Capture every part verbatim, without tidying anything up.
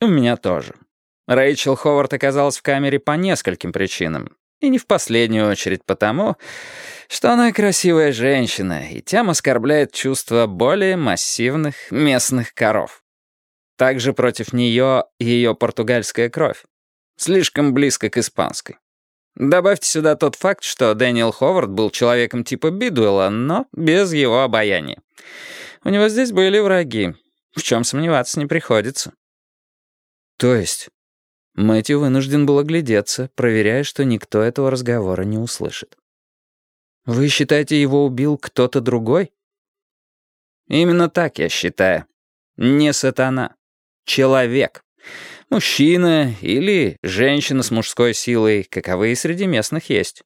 У меня тоже. Рэйчел Ховард оказалась в камере по нескольким причинам. И не в последнюю очередь потому, что она красивая женщина, и тем оскорбляет чувства более массивных местных коров. Также против нее ее португальская кровь. Слишком близко к испанской. Добавьте сюда тот факт, что Дэниел Ховард был человеком типа Бидуэлла, но без его обаяния. У него здесь были враги, в чем сомневаться не приходится. То есть Мэтью вынужден был оглядеться, проверяя, что никто этого разговора не услышит. Вы считаете, его убил кто-то другой? Именно так я считаю. Не сатана. Человек. Мужчина или женщина с мужской силой, каковы и среди местных есть.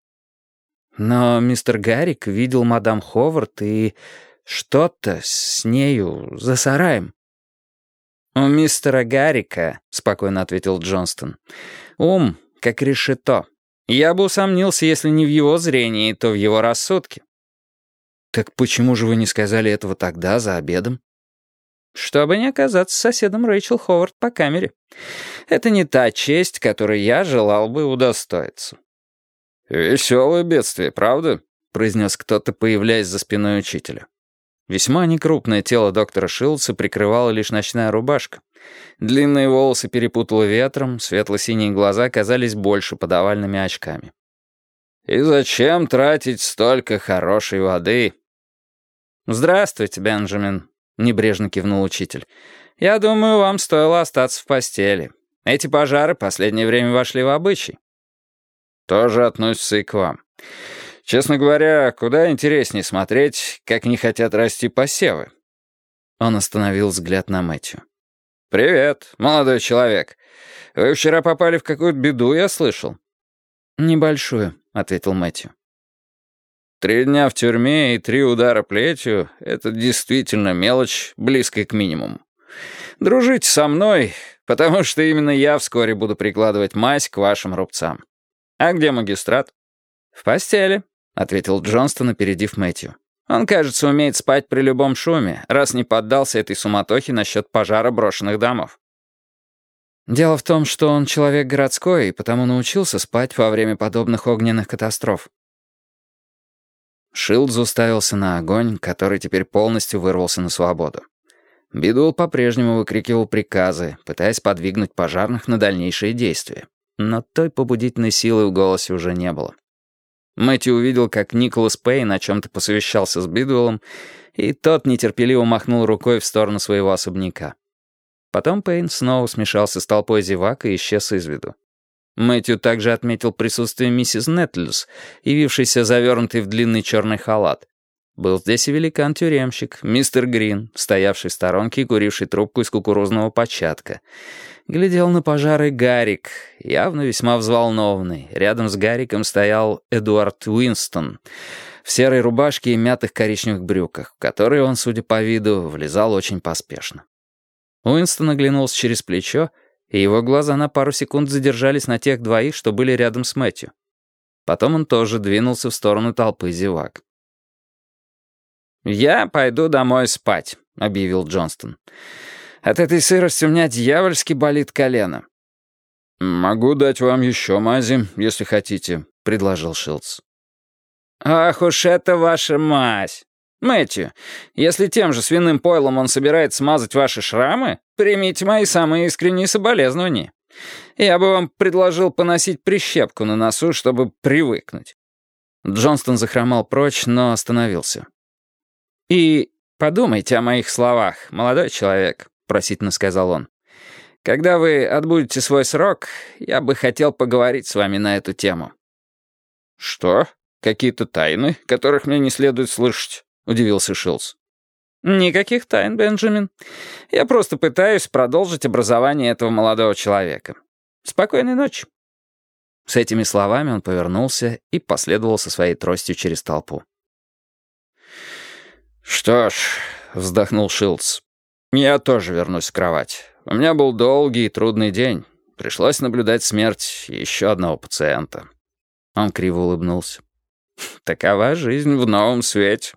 Но мистер Гаррик видел мадам Ховард и что-то с нею за сараем. «У мистера Гаррика», — спокойно ответил Джонстон, — «ум, как решето. Я бы усомнился, если не в его зрении, то в его рассудке». «Так почему же вы не сказали этого тогда, за обедом?» «Чтобы не оказаться соседом Рэйчел Ховард по камере. Это не та честь, которой я желал бы удостоиться». «Веселое бедствие, правда?» — произнес кто-то, появляясь за спиной учителя. Весьма некрупное тело доктора Шилдса прикрывала лишь ночная рубашка. Длинные волосы перепутало ветром, светло-синие глаза казались больше под овальными очками. «И зачем тратить столько хорошей воды?» «Здравствуйте, Бенджамин», — небрежно кивнул учитель. «Я думаю, вам стоило остаться в постели. Эти пожары последнее время вошли в обычай». «Тоже относится и к вам. Честно говоря, куда интереснее смотреть, как не хотят расти посевы». Он остановил взгляд на Мэтью. «Привет, молодой человек. Вы вчера попали в какую-то беду, я слышал». «Небольшую», — ответил Мэтью. «Три дня в тюрьме и три удара плетью — это действительно мелочь, близкая к минимуму. Дружите со мной, потому что именно я вскоре буду прикладывать мазь к вашим рубцам. А где магистрат?» «В постели», — ответил Джонстон, опередив Мэтью. «Он, кажется, умеет спать при любом шуме, раз не поддался этой суматохе насчет пожара брошенных домов». «Дело в том, что он человек городской и потому научился спать во время подобных огненных катастроф». Шилдз уставился на огонь, который теперь полностью вырвался на свободу. Бидуэлл по-прежнему выкрикивал приказы, пытаясь подвигнуть пожарных на дальнейшие действия. Но той побудительной силы в голосе уже не было. Мэтью увидел, как Николас Пейн о чем-то посовещался с Бидуэллом, и тот нетерпеливо махнул рукой в сторону своего особняка. Потом Пейн снова смешался с толпой зевак и исчез из виду. Мэтью также отметил присутствие миссис Нетльс, явившейся завернутой в длинный черный халат. Был здесь и великан-тюремщик, мистер Грин, стоявший в сторонке и куривший трубку из кукурузного початка. Глядел на пожары Гаррик, явно весьма взволнованный. Рядом с Гарриком стоял Эдуард Уинстон в серой рубашке и мятых коричневых брюках, в которые он, судя по виду, влезал очень поспешно. Уинстон оглянулся через плечо, и его глаза на пару секунд задержались на тех двоих, что были рядом с Мэтью. Потом он тоже двинулся в сторону толпы зевак. «Я пойду домой спать», — объявил Джонстон. «От этой сырости у меня дьявольски болит колено». «Могу дать вам еще мази, если хотите», — предложил Шилдс. «Ах уж это ваша мазь! Мэтью, если тем же свиным пойлом он собирается смазать ваши шрамы, примите мои самые искренние соболезнования. Я бы вам предложил поносить прищепку на носу, чтобы привыкнуть». Джонстон захромал прочь, но остановился. «И подумайте о моих словах, молодой человек», — просительно сказал он. «Когда вы отбудете свой срок, я бы хотел поговорить с вами на эту тему». «Что? Какие-то тайны, которых мне не следует слышать?» — удивился Шилдс. «Никаких тайн, Бенджамин. Я просто пытаюсь продолжить образование этого молодого человека. Спокойной ночи». С этими словами он повернулся и последовал со своей тростью через толпу. «Что ж», — вздохнул Шилдс, — «я тоже вернусь в кровать. У меня был долгий и трудный день. Пришлось наблюдать смерть еще одного пациента». Он криво улыбнулся. «Такова жизнь в новом свете».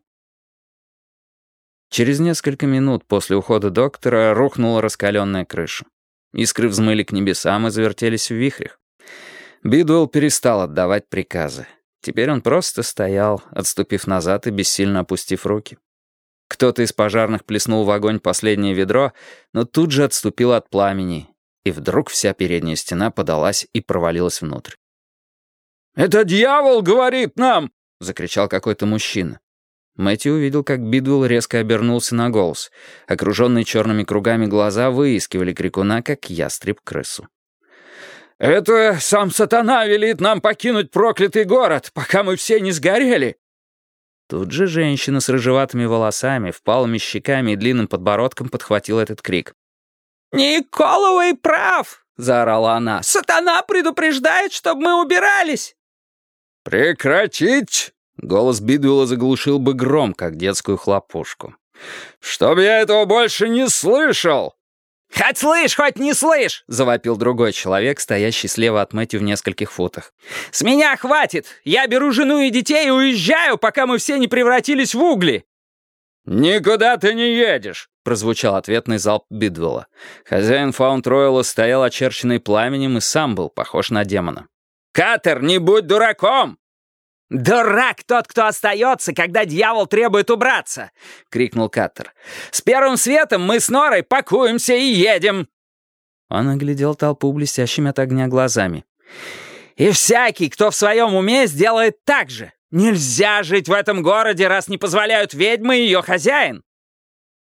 Через несколько минут после ухода доктора рухнула раскаленная крыша. Искры взмыли к небесам и завертелись в вихрях. Бидуэлл перестал отдавать приказы. Теперь он просто стоял, отступив назад и бессильно опустив руки. Кто-то из пожарных плеснул в огонь последнее ведро, но тут же отступил от пламени, и вдруг вся передняя стена подалась и провалилась внутрь. «Это дьявол говорит нам!» — закричал какой-то мужчина. Мэтью увидел, как Бидуэлл резко обернулся на голос. Окруженные черными кругами глаза выискивали крикуна, как ястреб крысу. «Это сам сатана велит нам покинуть проклятый город, пока мы все не сгорели!» Тут же женщина с рыжеватыми волосами, впалыми щеками и длинным подбородком подхватила этот крик. «Николовый прав!» — заорала она. «Сатана предупреждает, чтобы мы убирались!» «Прекратить!» — голос Бидуэлла заглушил бы гром, как детскую хлопушку. «Чтоб я этого больше не слышал!» «Хоть слышь, хоть не слышь!» — завопил другой человек, стоящий слева от Мэтью в нескольких футах. «С меня хватит! Я беру жену и детей и уезжаю, пока мы все не превратились в угли!» «Никуда ты не едешь!» — прозвучал ответный залп Бидуэлла. Хозяин Фаунд-Ройла стоял очерченный пламенем и сам был похож на демона. «Каттер, не будь дураком!» «Дурак тот, кто остается, когда дьявол требует убраться!» — крикнул Каттер. «С первым светом мы с Норой пакуемся и едем!» Он оглядел толпу блестящими от огня глазами. «И всякий, кто в своем уме, сделает так же! Нельзя жить в этом городе, раз не позволяют ведьмы и ее хозяин!»